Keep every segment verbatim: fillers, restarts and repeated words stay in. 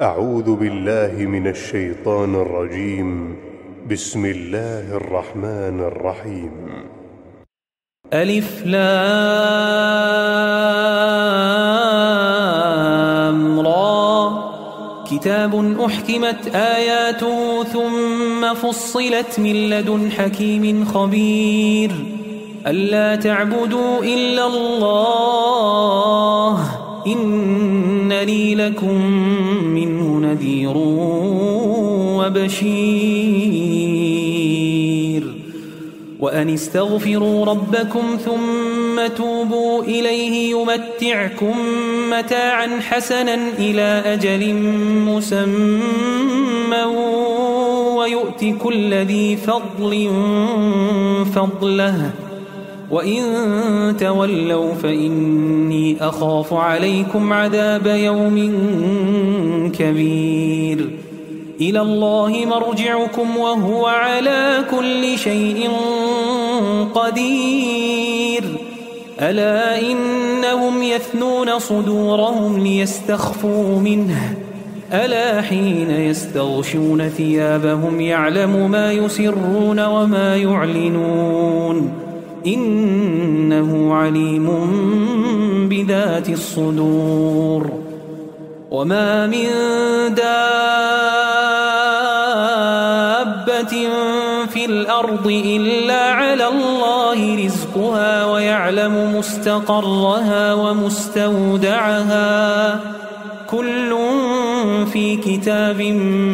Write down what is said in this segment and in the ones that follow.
أعوذ بالله من الشيطان الرجيم. بسم الله الرحمن الرحيم. ألف لام را كتاب أحكمت آياته ثم فصلت من لدن حكيم خبير ألا تعبدوا إلا الله إنني لكم منه نذير وبشير وأن استغفروا ربكم ثم توبوا إليه يمتعكم متاعا حسنا إلى أجل مسمى ويؤت كل ذي فضل فضله وإن تولوا فإني أخاف عليكم عذاب يوم كبير إلى الله مرجعكم وهو على كل شيء قدير ألا إنهم يثنون صدورهم ليستخفوا منه ألا حين يستغشون ثيابهم يعلم ما يسرون وما يعلنون إنه عليم بذات الصدور وما من دابة في الأرض إلا على الله رزقها ويعلم مستقرها ومستودعها كل في كتاب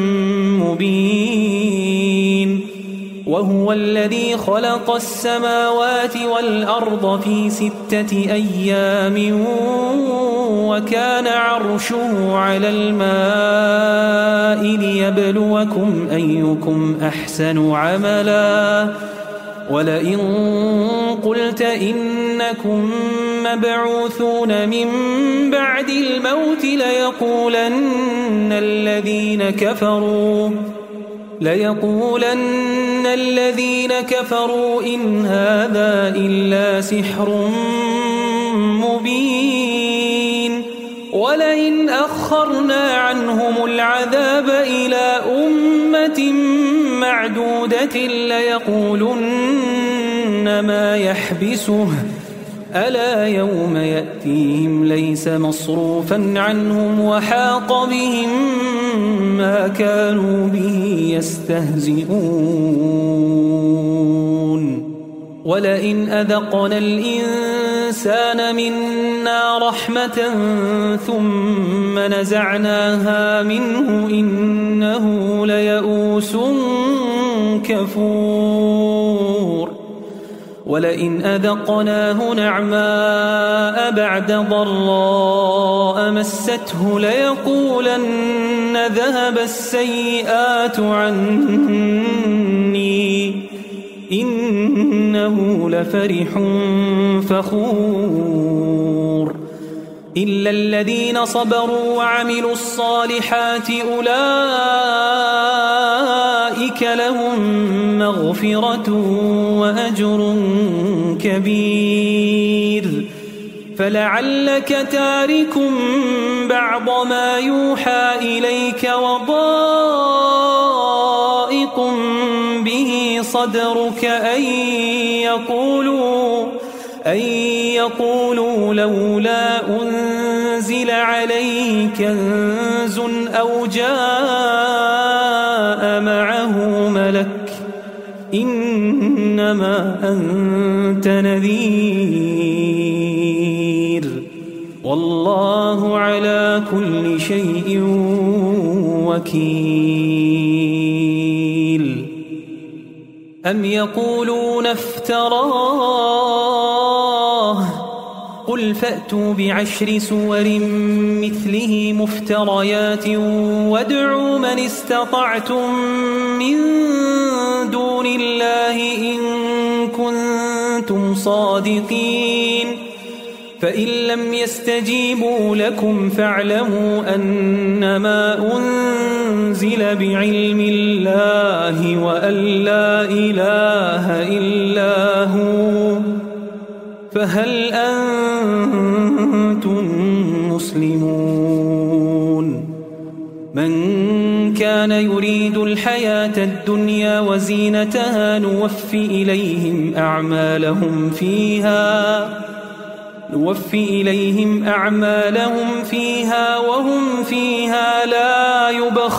مبين وهو الذي خلق السماوات والأرض في ستة أيام وكان عرشه على الماء ليبلوكم أيكم أحسن عملا ولئن قلت إنكم مبعوثون من بعد الموت ليقولن الذين كفروا ليقولن الذين كفروا إن هذا إلا سحر مبين ولئن أخرنا عنهم العذاب إلى أمة معدودة ليقولن ما يحبسه ألا يوم يأتيهم ليس مصروفا عنهم وحاق بهم ما كانوا به يستهزئون ولئن أذقنا الإنسان منا رحمة ثم نزعناها منه إنه ليئوس كفور ولئن أذقناه نعماء بعد ضراء مسته ليقولن ذهب السيئات عني إنه لفرح فخور إلا الذين صبروا وعملوا الصالحات أولئك لهم مغفرة وأجر كبير فلعلك تارك بعض ما يوحى إليك وضائق به صدرك أن يقولوا أن يقولوا لولا أنزل عليه كنز أو جاء معه ملك إنما أنت نذير والله على كل شيء وكيل أم يقولون افتراه قل فأتوا بعشر سور مثله مفتريات وادعوا من استطعتم من دون الله إن كنتم صادقين فإن لم يستجيبوا لكم فاعلموا أنما أنزل بعلم الله وأن لا إله إلا هو فهل أنتم مسلمون من كان يريد الحياة الدنيا وزينتها نوفي إليهم أعمالهم فيها نوفي إليهم أعمالهم فيها وهم فيها لا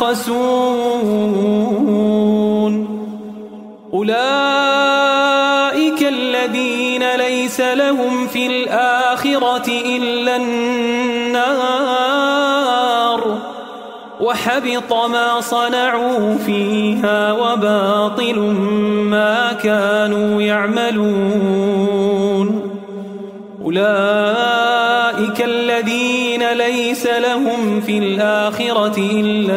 يبخسون أولئك الذين ليس لهم في الآخرة إلا النار وحبط ما صنعوا فيها وباطل ما كانوا يعملون أولئك الذين ليس لهم في الآخرة إلا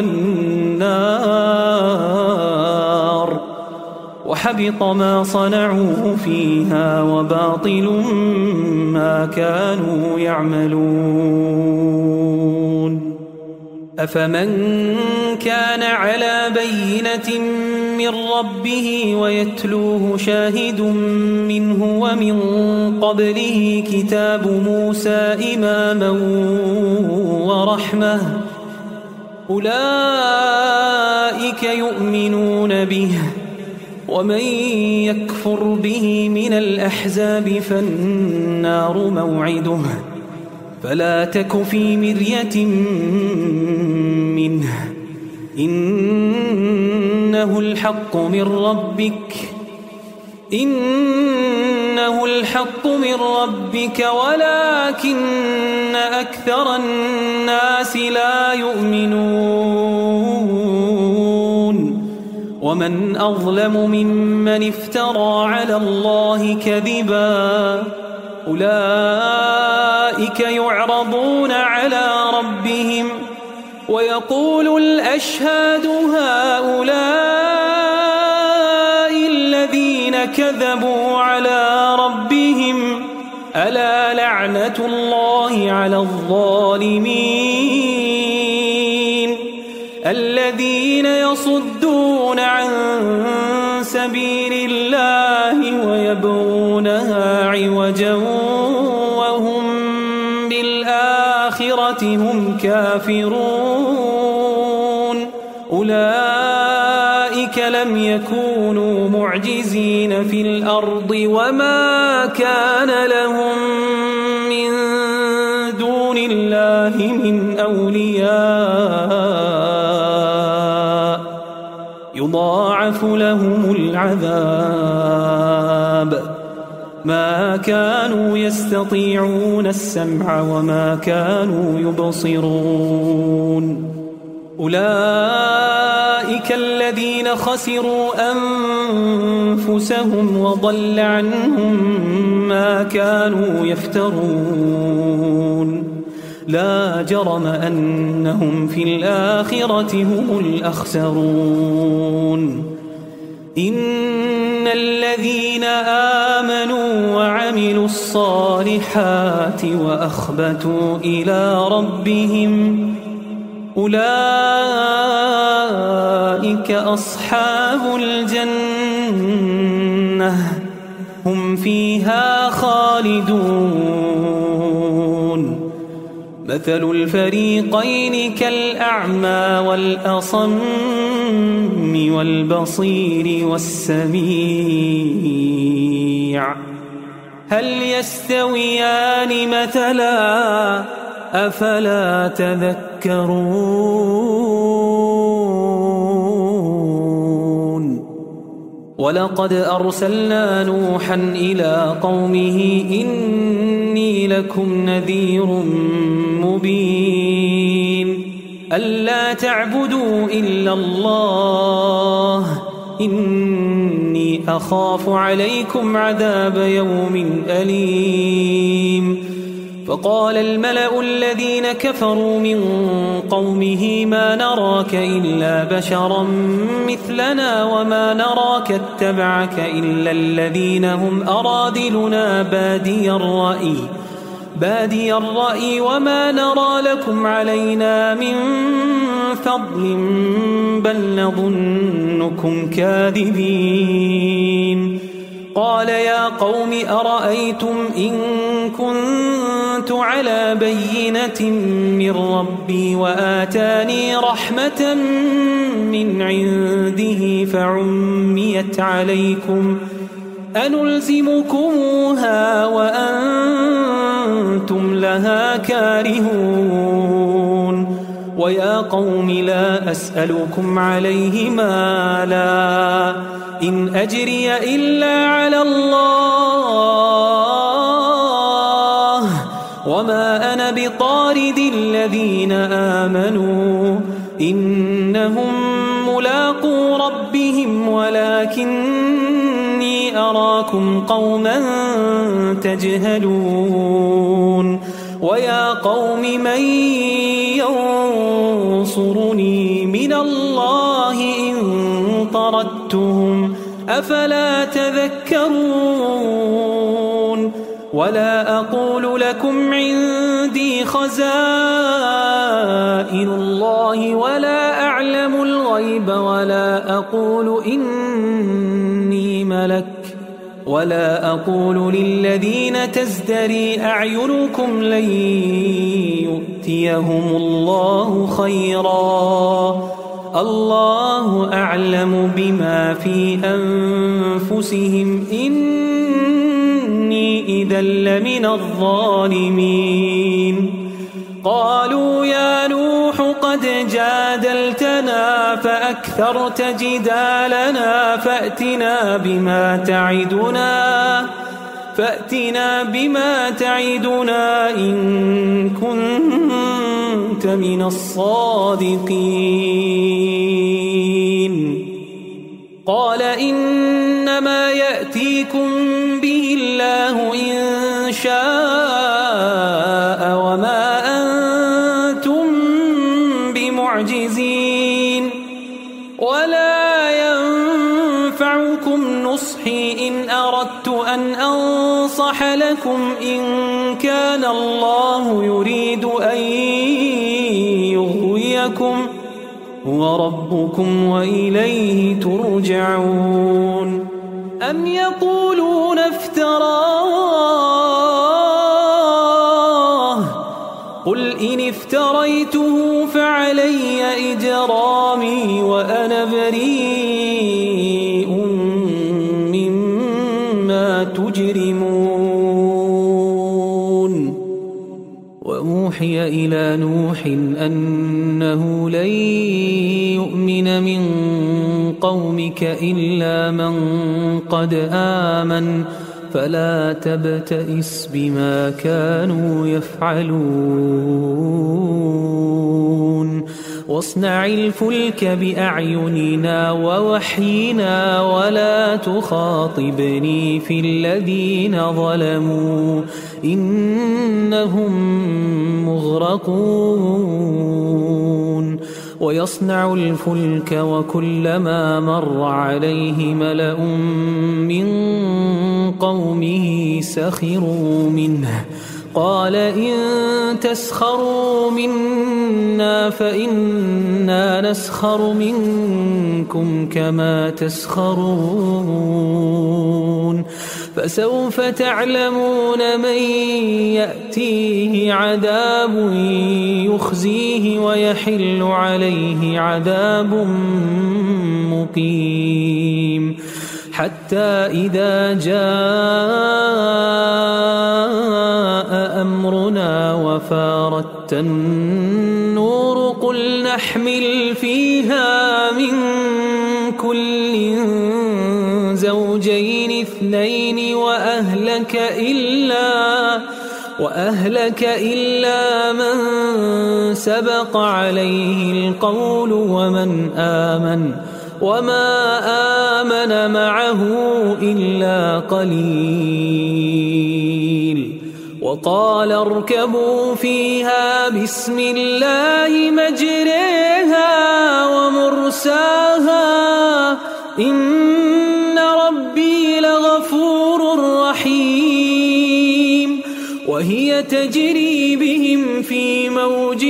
النار وحبط ما صنعوا فيها وباطل ما كانوا يعملون أفمن كان على بينة من ربه ويتلوه شاهد منه ومن قبله كتاب موسى إماما ورحمة أولئك يؤمنون به ومن يكفر به من الأحزاب فالنار موعده فلا تك في مرية منه إنه الحق من ربك إنه الحق من ربك ولكن أكثر الناس لا يؤمنون ومن أظلم ممن افترى على الله كذبا أولئك يعرضون على ربهم ويقول الأشهاد هؤلاء الذين كذبوا على ربهم ألا لعنة الله على الظالمين الذين يصدون عن سبيل الله ويبغونها عوجا وهم بالآخرة هم كافرون أولئك لم يكونوا معجزين في الأرض وما كان لهم من دون الله من أولياء يضاعف لهم العذاب ما كانوا يستطيعون السمع وما كانوا يبصرون أولئك الذين خسروا أنفسهم وضل عنهم ما كانوا يفترون لا جرم أنهم في الآخرة هم الأخسرون إن الذين آمنوا وعملوا الصالحات وأخبتوا إلى ربهم أولئك أصحاب الجنة هم فيها خالدون مثل الفريقين كالأعمى والأصم والبصير والسميع هل يستويان مثلا أفلا تذكرون ولقد أرسلنا نوحا إلى قومه إني لكم نذير مبين ألا تعبدوا إلا الله إني أخاف عليكم عذاب يوم أليم فقال الملأ الذين كفروا من قومه ما نراك إلا بشرا مثلنا وما نراك اتبعك إلا الذين هم أرادلنا بادي الرأي بادي الرأي وما نرى لكم علينا من فضل بل نظنكم كاذبين قال يا قوم أرأيتم إن كنت على بينة من ربي وآتاني رحمة من عنده فعميت عليكم أنلزمكموها وأنتم لها كارهون ويا قوم لا أسألكم عليه مالا إن أجري إلا على الله وما أنا بطارد الذين آمنوا إنهم ملاقو ربهم ولكني أراكم قوما تجهلون ويا قوم من ينصرني من الله إن طردتهم أفلا تذكرون ولا أقول لكم عندي خزائن الله ولا أعلم الغيب ولا أقول إني ملك ولا أقول للذين تزدري أعينكم لن يؤتيهم الله خيرا الله أعلم بما في أنفسهم إني إذا لمن الظالمين قالوا يا نوح قد جادلتنا فأكثرت جدالنا فأتنا بما تعدنا فأتنا بما تعدنا إن كنت من الصادقين قال إنما يأتيكم به الله إن شاء وما أنتم بمعجزين ولا ينفعكم نصحي إن أردت أن أنصح لكم إن كان الله يريد أن يغويكم هو ربكم وإليه ترجعون أم يقولون افتراه قل إن افتريته فعلي إجرامي وأنا بريء مما تجرمون وأوحي إلى نوح أنه لن يؤمن من قومك إلا من قد آمن فلا تبتئس بما كانوا يفعلون واصنع الفلك بأعيننا ووحينا ولا تخاطبني في الذين ظلموا إنهم مغرقون ويصنع الفلك وكلما مر عليه ملأ من قومه سخروا منه قال إن تسخروا منا فإنا نسخر منكم كما تسخرون فسوف تعلمون من يأتيه عذاب يخزيه ويحل عليه عذاب مقيم حتى إذا جاء أمرنا وفارت النور قل نحمل فيها من كل زوجين اثنين وأهلك إلا وأهلك إلا من سبق عليه القول ومن آمن وما آمن معه إلا قليل وقال اركبوا فيها بسم الله مجريها ومرساها إن ربي لغفور رحيم وهي تجري بهم في موج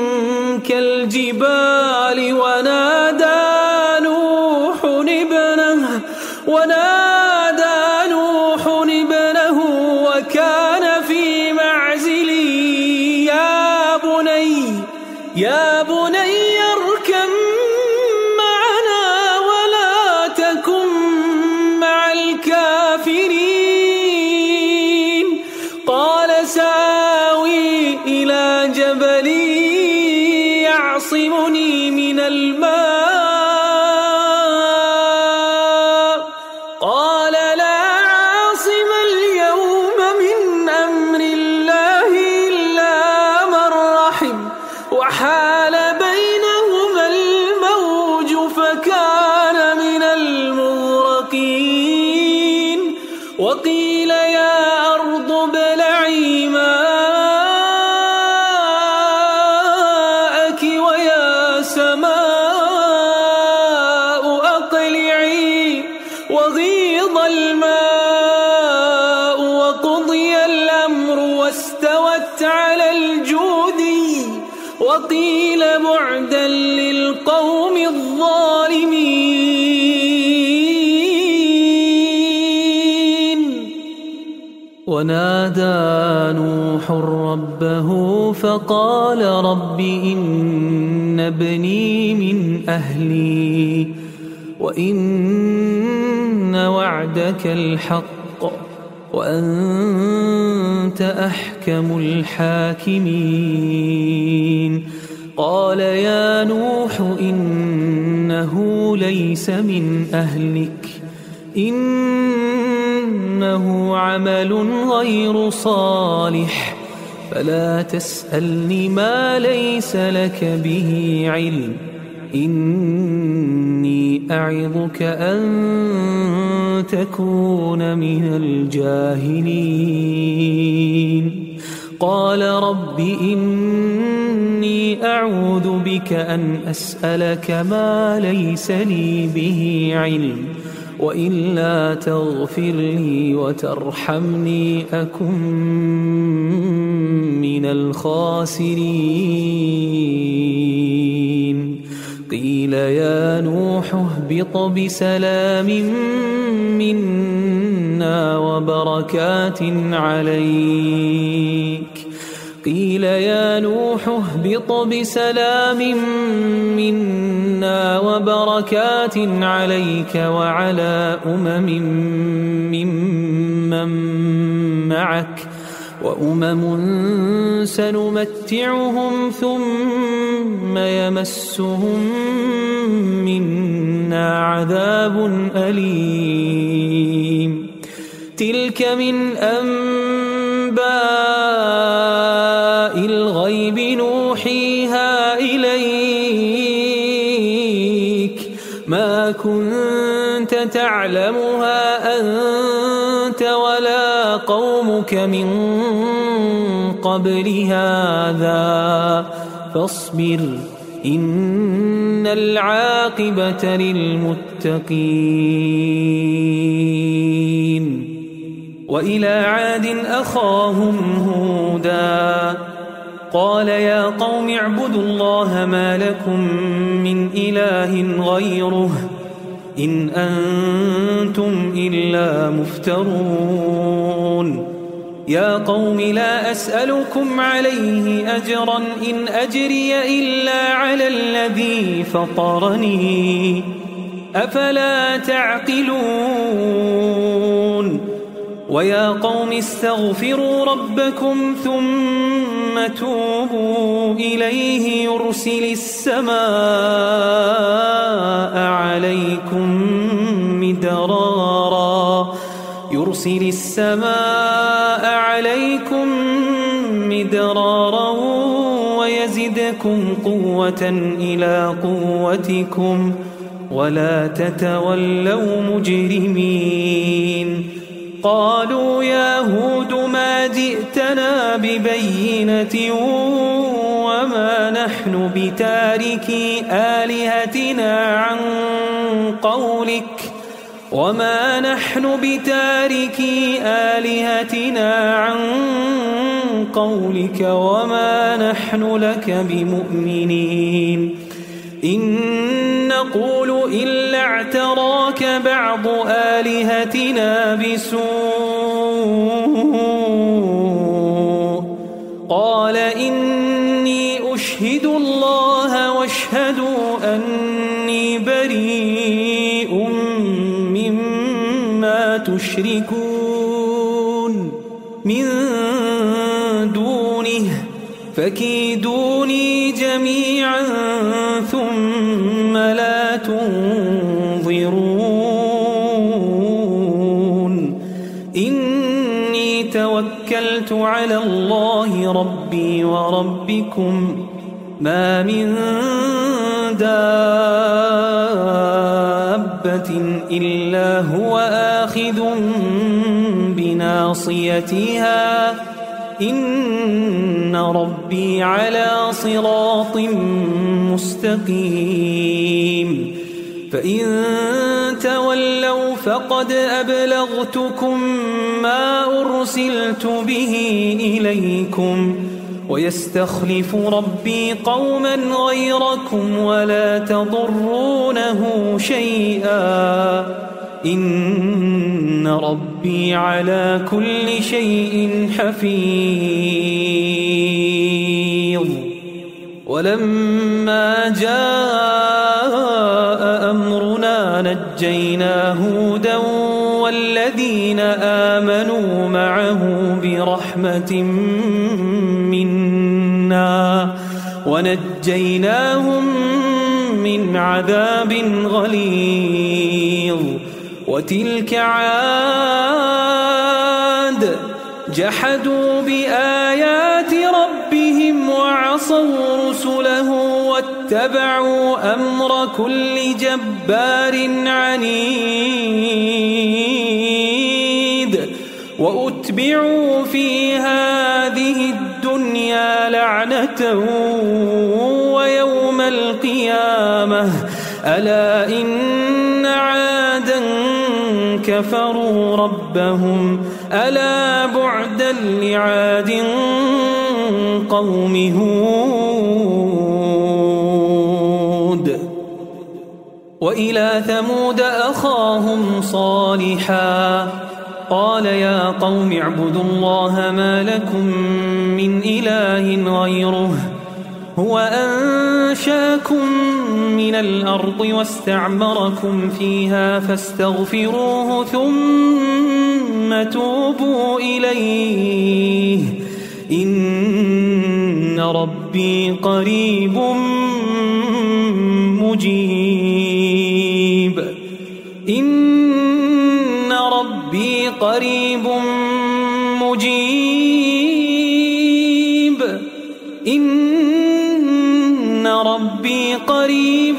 كالجبال ونادى نوح ابنه ونادى الماء قال لا عاصم اليوم من أمر الله إلا من رحم وحال بينهما الموج فكان من المغرقين وقيل يا أرض ابلعي ماءك ويا سماء أقلعي وغيض الماء وقضي الأمر واستوت على الجودي وقيل بعدا للقوم الظالمين. ونادى نوح ربه فقال رب إن ابني من أهلي وإن وعدك الحق وأنت أحكم الحاكمين. قال يا نوح إنه ليس من أهلك إنه عمل غير صالح فلا تسألني ما ليس لك به علم إني أعظك أن تكون من الجاهلين. قال رب إني أعوذ بك أن أسألك ما ليس لي به علم وإلا تغفر لي وترحمني أكن من الخاسرين. قيل يا نوح اهبط بسلام منا وبركات عليك قيل يا نوح اهبط بسلام منا وبركات عليك وعلى أمم ممن معك وأمم سنمتعهم ثم يمسهم منا عذاب أليم. تلك من أنباء الغيب نوحيها إليك ما كنت تعلمها أنت ولا قومك من قبل هذا فاصبر إن العاقبة للمتقين. وإلى عاد أخاهم هودا قال يا قوم اعبدوا الله ما لكم من إله غيره إن أنتم إلا مفترون. يا قوم لا أسألكم عليه أجرا إن أجري إلا على الذي فطرني أفلا تعقلون. ويا قوم استغفروا ربكم ثم توبوا إليه يرسل السماء عليكم مدرارا يرسل السماء عليكم مدرارا ويزدكم قوة إلى قوتكم ولا تتولوا مجرمين. قالوا يا هود ما جئتنا ببينة وما نحن بتاركي آلهتنا عن قولك وما نحن بتاركي آلهتنا عن قولك وما نحن لك بمؤمنين. إن نقول إلا اعتراك بعض آلهتنا بسوء قال إني أشهد الله واشهدوا أني بريء مما تشركون من دونه فكيدوني جميعا ثم لا تنظرون إني توكلت على الله ربي وربكم ما من دابة إلا هو آخذ بناصيتها إن ربي على صراط مستقيم فإن تولوا فقد أبلغتكم ما أرسلت به إليكم ويستخلف ربي قوما غيركم ولا تضرونه شيئا إن ربي على كل شيء حفيظ ولما جاء أمرنا نجينا هودا والذين آمنوا معه برحمة منا ونجيناهم من عذاب غليظ وتلك عاد جحدوا بآيات ربهم وعصوا رسله واتبعوا أمر كل جبار عنيد وأتبعوا في هذه الدنيا لعنة ويوم القيامة ألا إن عادا كفروا ربهم ألا بعدا لعاد قوم هود وإلى ثمود أخاهم صالحا قال يا قوم اعبدوا الله ما لكم من إله غيره هو أنشاكم من الأرض واستعمركم فيها فاستغفروه ثم توبوا إليه إن ربي قريب مجيب إن ربي قريب مجيب إن ربي قريب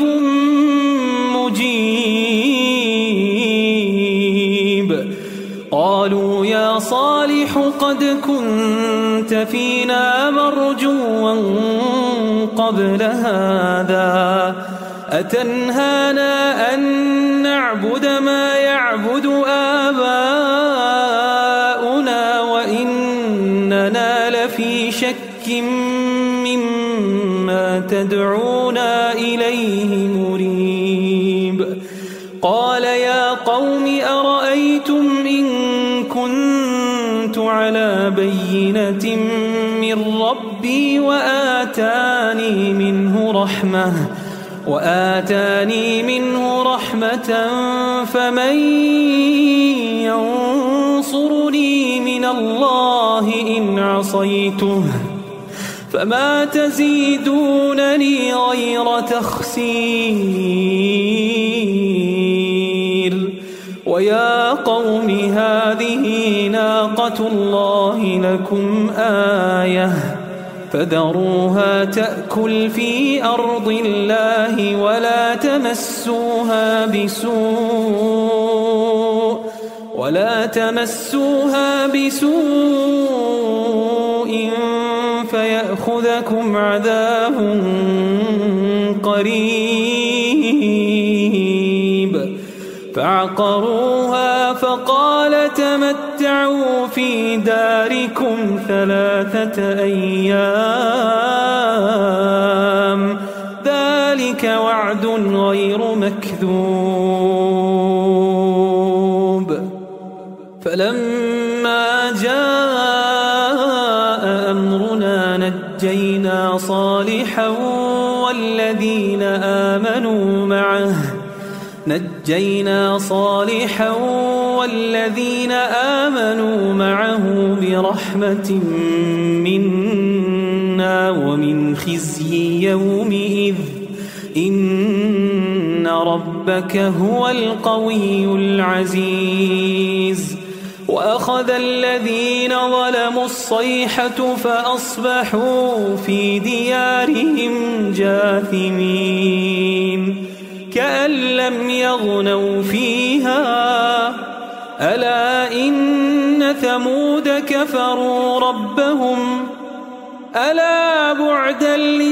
مجيب قالوا يا صالح قد كنت فينا مرجوا قبل هذا أتنهانا أن نعبد ما يعبد آباؤنا وإننا لفي شك مما تدعونا إليه مريب قال يا قوم أرأيتم إن كنت على بينة من ربي وآتاني منه رحمة وآتاني منه رحمة فمن ينصرني من الله إن عصيته فما تزيدونني غير تخسير ويا قوم هذه ناقة الله لكم آية فذروها تأكل في أرض الله ولا تمسوها بسوء ولا تمسوها بسوء فيأخذكم عذاب قريب فعقروها فقال تمتعوا في داركم ثلاثة أيام ذلك وعد غير مكذوب فلما جاء أمرنا نجينا صالحا والذين آمنوا معه نجينا صالحا والذين آمنوا معه برحمة منا ومن خزي يومئذ إن ربك هو القوي العزيز وأخذ الذين ظلموا الصيحة فأصبحوا في ديارهم جاثمين كأن لم يغنوا فيها ألا إن ثمود كفروا ربهم ألا بعدا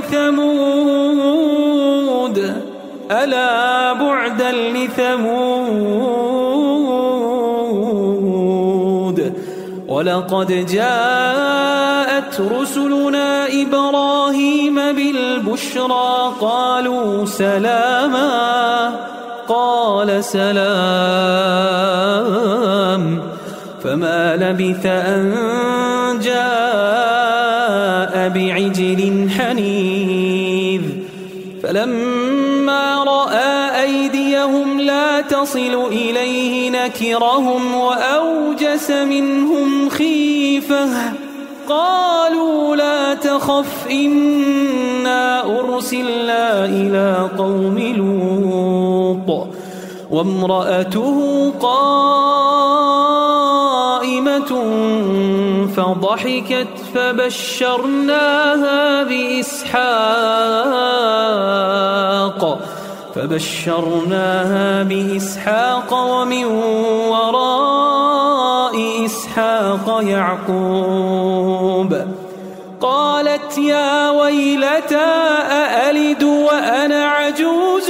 لثمود ألا بعدا لثمود ولقد جاءت رسلنا إبراهيم بالبشرى قالوا سلاما قال سلام فما لبث أن جاء بعجل حنيذ فلما رأى أيديهم لا تصل إليه نكرهم وأوجس منهم خيفة قالوا لا تخف إنا أرسلنا إلى قوم لوط وامرأته قائمة فضحكت فبشرناها بإسحاق فبشرناها بإسحاق ومن وراء إسحاق يعقوب قالت يا ويلتى أألد وأنا عجوز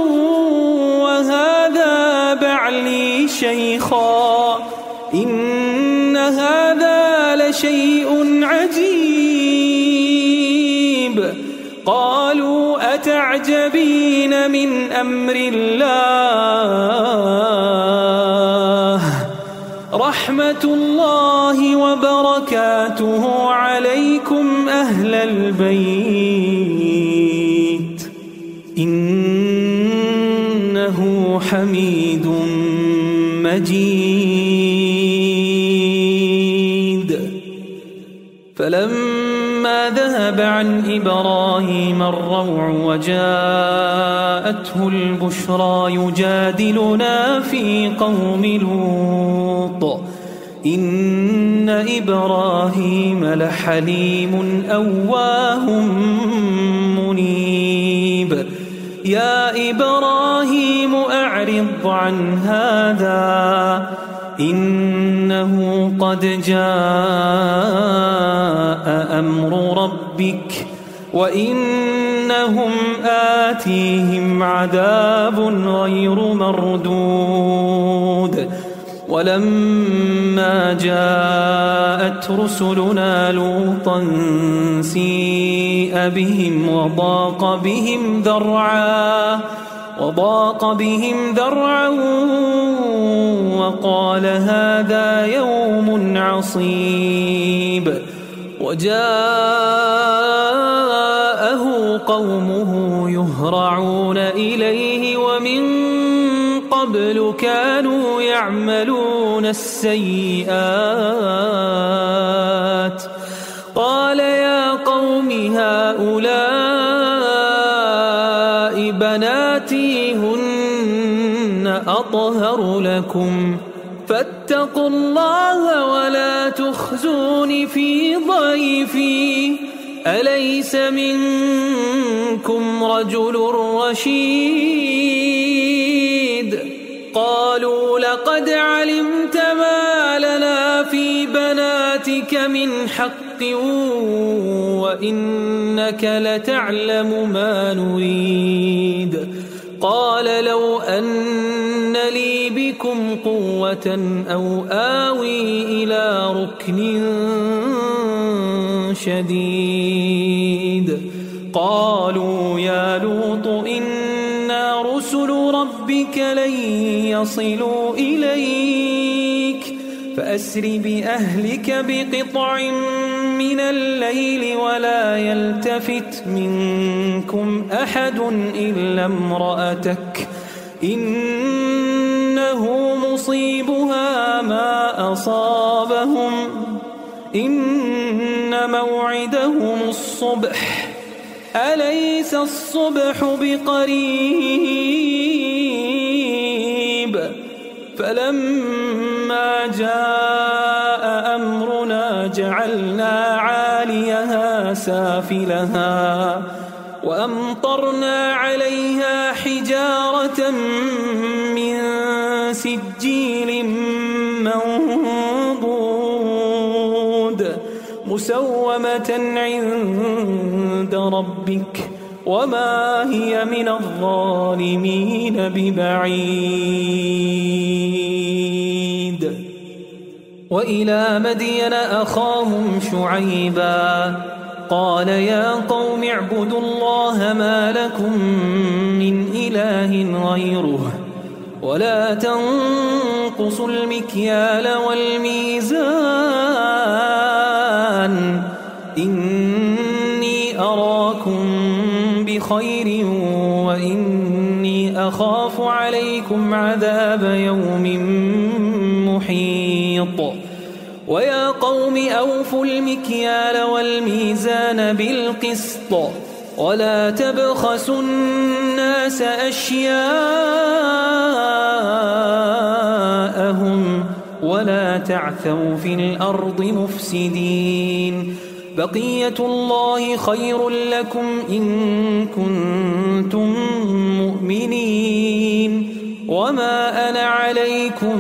وهذا بعلي شيخا إن هذا لشيء عجيب قالوا أتعجبين من أمر الله رحمة الله وبركاته عليكم أهل البيت إنه حميد مجيد فلما ذهب عن إبراهيم الروع وجاءته البشرى يجادلنا في قوم لوط إن إبراهيم لحليم أواه منيب يا إبراهيم أعرض عن هذا إنه قد جاء أمر ربك وإنهم آتيهم عذاب غير مردود ولما جاءت رسلنا لوطا سيء بهم وضاق بهم ذرعا وضاق بهم ذرعا وقال هذا يوم عصيب وجاءه قومه يهرعون إليه ومن قبل كانوا يعملون السيئات قال يا قوم هؤلاء بناتي هن أطهر لكم فاتقوا الله ولا تخزون في ضيفي أليس منكم رجل رشيد قالوا لقد علمت ما لنا في بناتك من حق وإنك لتعلم ما نريد قال لو أن لي بكم قوة أو آوي إلى ركن شديد قالوا يا لوط إنا رسل ربك لن يصلوا إليك فأسر بأهلك بقطع من الليل ولا يلتفت منكم أحد إلا امرأتك إنه مصيبها ما أصابهم إن موعدهم الصبح أليس الصبح بقريب فلما جاء أمرنا جعلنا عاليها سافلها وأمطرنا عليها حجارة من سجيل منضود مسومة عند ربك وما هي من الظالمين ببعيد. وإلى مدين أخاهم شعيبا قال يا قوم اعبدوا الله ما لكم من إله غيره ولا تنقصوا المكيال والميزان إني أراكم بخير وإني أخاف عليكم عذاب يوم محيط. ويا قوم أوفوا المكيال والميزان بالقسط ولا تبخسوا الناس أشياءهم ولا تعثوا في الأرض مفسدين. بقية الله خير لكم إن كنتم مؤمنين وما أنا عليكم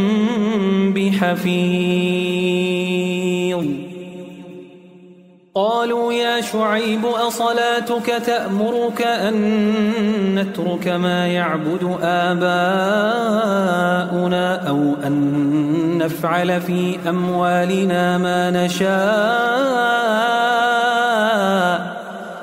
بحفيظ. قالوا يا شعيب أصلاتك تأمرك أن نترك ما يعبد آباؤنا أو أن نفعل في أموالنا ما نشاء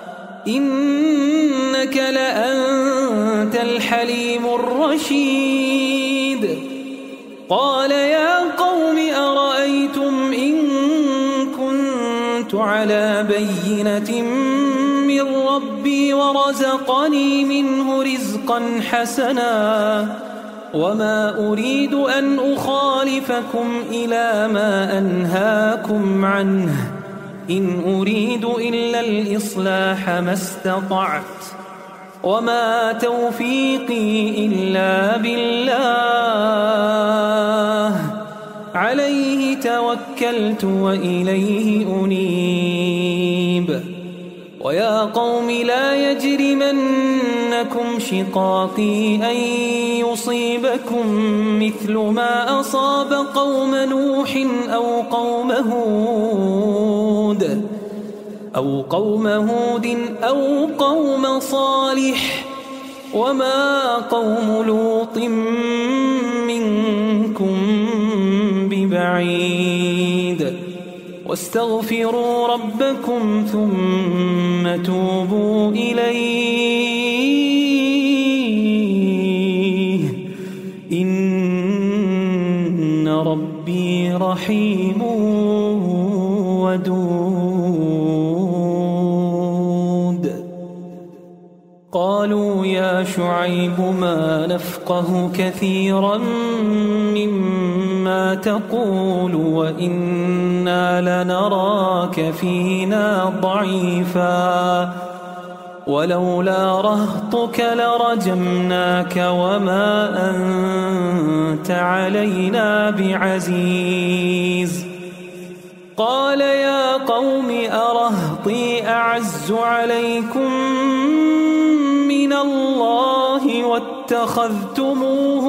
إنك لأنت الحليم الرشيد. قال يا قوم أرأيتم إن كنت على بينة من ربي ورزقني منه رزقا حسنا وما أريد أن أخالفكم إلى ما أنهاكم عنه إن أريد إلا الإصلاح ما استطعت وما توفيقي إلا بالله عليه توكلت وإليه أنيب. ويا قوم لا يجرمنكم شقاقي أن يصيبكم مثل ما أصاب قوم نوح أو قوم هود أو قوم هود أو قوم صالح وما قوم لوط منكم ببعيد. واستغفروا ربكم ثم توبوا إليه إن ربي رحيم ودود. قالوا يا شعيب ما نفقه كثيرا مما تقول وإنا لنراك فينا ضعيفا ولولا رهطك لرجمناك وما أنت علينا بعزيز. قال يا قوم أرهطي أعز عليكم من الله واتخذتموه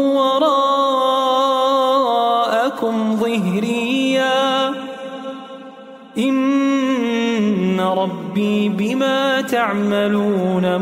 وراءكم ظهريا إن ربي بما تعملون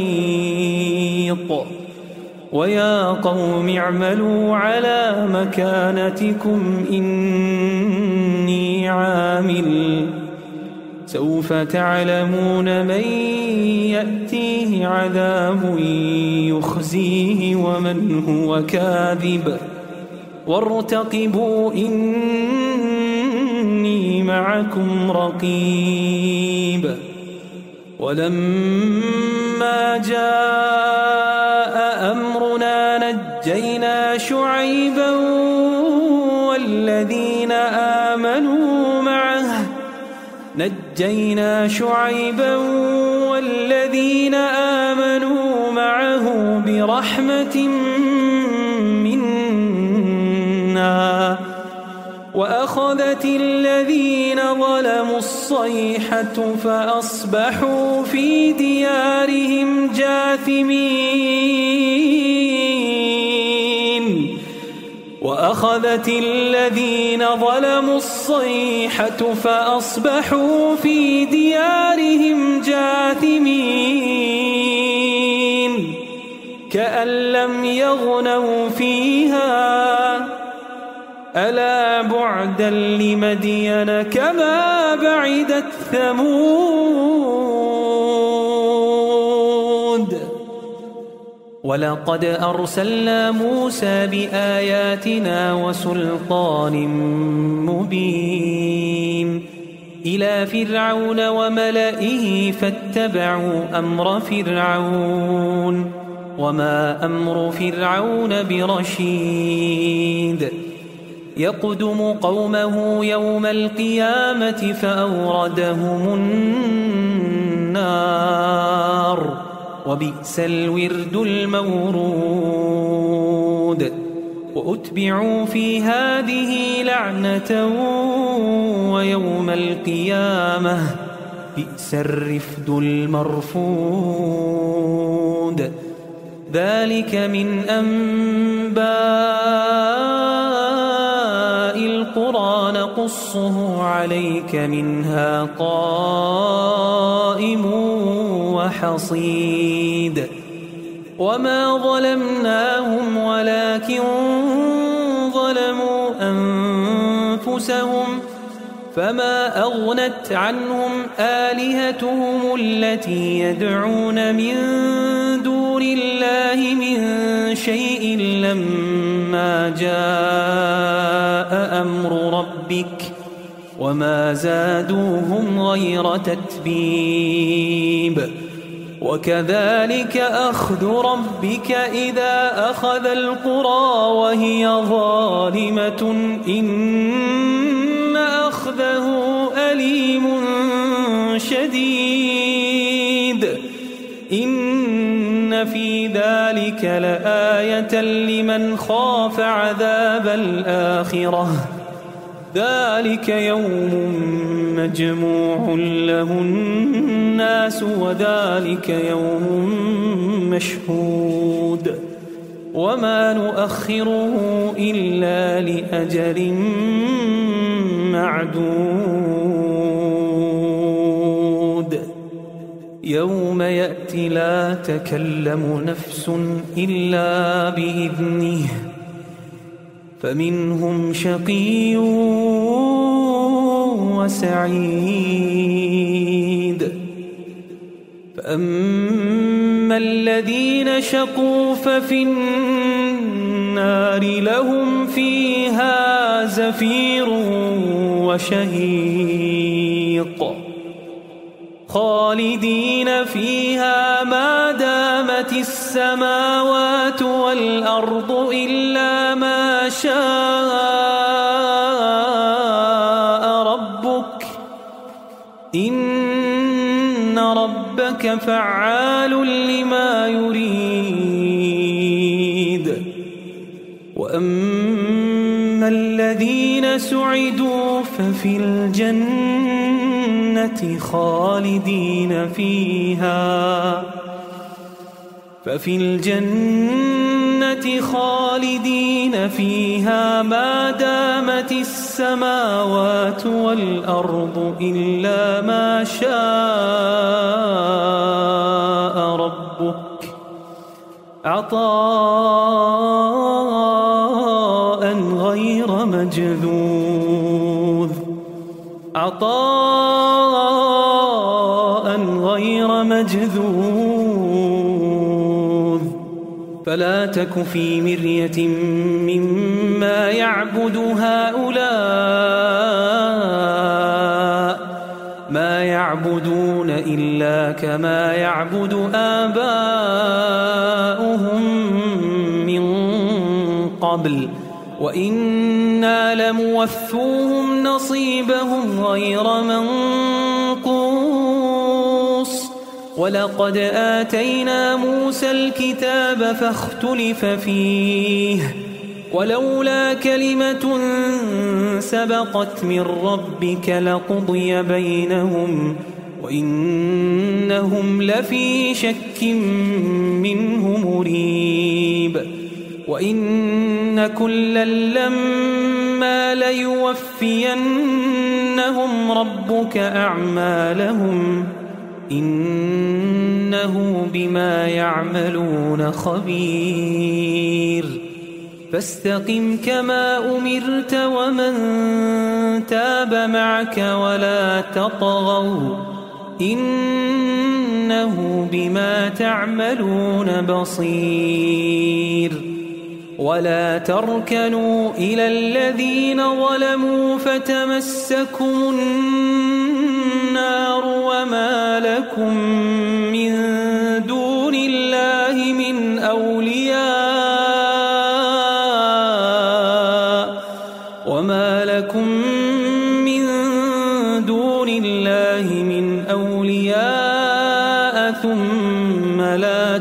محيط. ويا قوم اعملوا على مكانتكم إني عامل سوف تعلمون من يأتيه عذاب يخزيه ومن هو كاذب وارتقبوا إني معكم رقيب. ولما جاء أمرنا نجينا شعيبا والذين آمنوا معه نجينا شعيبا والذين الذين آمنوا معه برحمة منا وأخذت الذين ظلموا الصيحة فأصبحوا في ديارهم جاثمين وأخذت الذين ظلموا الصيحة فأصبحوا في ديارهم جاثمين كأن لم يغنوا فيها ألا بعدا لمدين كما بعدت ثمود ولقد أرسلنا موسى بآياتنا وسلطان مبين إلى فرعون وملئه فاتبعوا أمر فرعون وما أمر فرعون برشيد يقدم قومه يوم القيامة فأوردهم النار وبئس الورد المورود وأتبعوا في هذه لعنة ويوم القيامة بئس الرفد المرفود ذلك من أنباء القرى نقصه عليك منها قائم وحصيد وما ظلمناهم ولكن ظلموا أنفسهم فما أغنت عنهم آلهتهم التي يدعون من دون الله من شيء لما جاء أمر ربك وما زادوهم غير تتبيب وكذلك أخذ ربك إذا أخذ القرى وهي ظالمة إن أخذه أليم شديد إن في ذلك لآية لمن خاف عذاب الآخرة ذلك يوم مجموع له الناس وذلك يوم مشهود وما نؤخره إلا لأجل معدود يوم يأتي لا تكلم نفس إلا بإذنه فمنهم شقي وسعيد فأما الذين شقوا ففي النار لهم فيها زفير وشهيق خالدين فيها ما دامت السماوات والأرض إلا ما شاء ربك إن ربك فعال لما يريد وأما الذين سعدوا ففي الجنة خالدين فيها ففي الجنة خالدين فيها ما دامت السماوات والأرض إلا ما شاء ربك عطاء غير مجذوذ عطاء غير مجذوذ فلا تك في مرية مما يعبد هؤلاء ما يعبدون إلا كما يعبد آباؤهم من قبل وإنا لموفوهم نصيبهم غير منقوص ولقد آتينا موسى الكتاب فاختلف فيه ولولا كلمة سبقت من ربك لقضي بينهم وإنهم لفي شك منه مريب وإن كلا لما ليوفينهم ربك أعمالهم إنه بما يعملون خبير فاستقم كما أمرت ومن تاب معك ولا تطغوا إنه بما تعملون بصير ولا تركنوا إلى الذين ظلموا فتمسكم النار وما لكم من دون الله من أولياء وما لكم من دون الله من أولياء ثم لا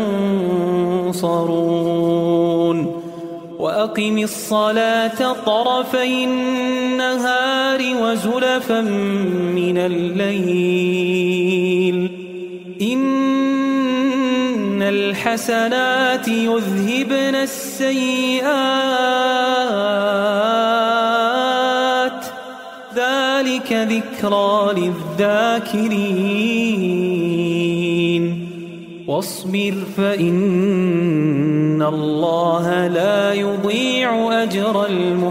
تنصرون وأقم الصلاة طرفي النهار وزلفا من الليل إن الحسنات يذهبن السيئات ذلك ذكرى للذاكرين واصبر فإن الله لا يضيع أجر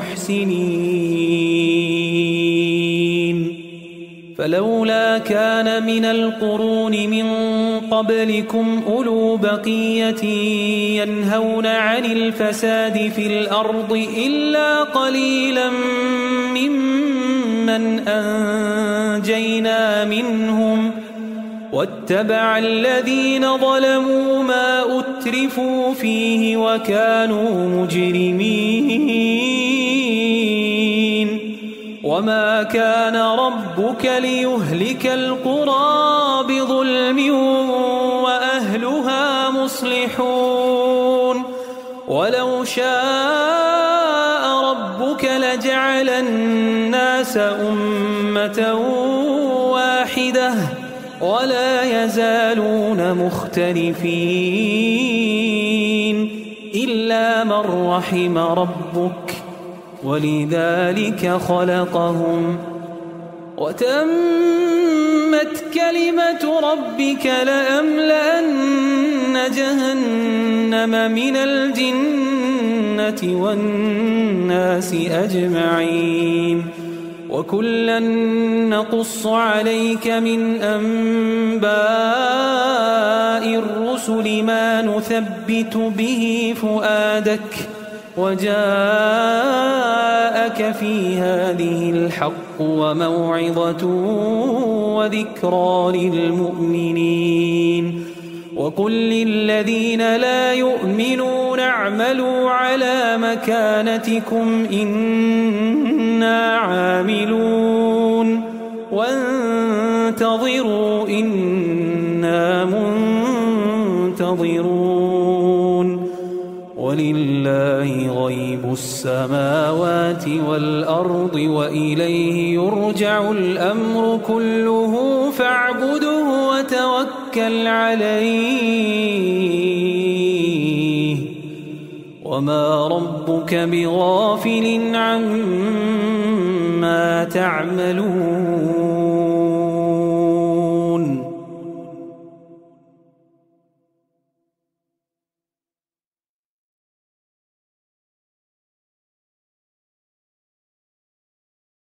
المحسنين فلولا كان من القرون من قبلكم أولو بقية ينهون عن الفساد في الأرض إلا قليلا ممن أنجينا منهم واتبع الذين ظلموا ما أترفوا فيه وكانوا مجرمين وما كان ربك ليهلك القرى بظلم وأهلها مصلحون ولو شاء ربك لجعل الناس أمة واحدة ولا يزالون مختلفين إلا من رحم ربك ولذلك خلقهم وتمت كلمة ربك لأملأن جهنم من الجنة والناس أجمعين وكلا نقص عليك من أنباء الرسل ما نثبت به فؤادك وجاءك في هذه الحق وموعظة وذكرى للمؤمنين وقل للذين لا يؤمنون اعملوا على مكانتكم إنا عاملون وانتظروا إنا منتظرون ولله غيب السماوات والأرض وإليه يرجع الأمر كله فاعبده وتوكل عليه وما ربك بغافل عما تعملون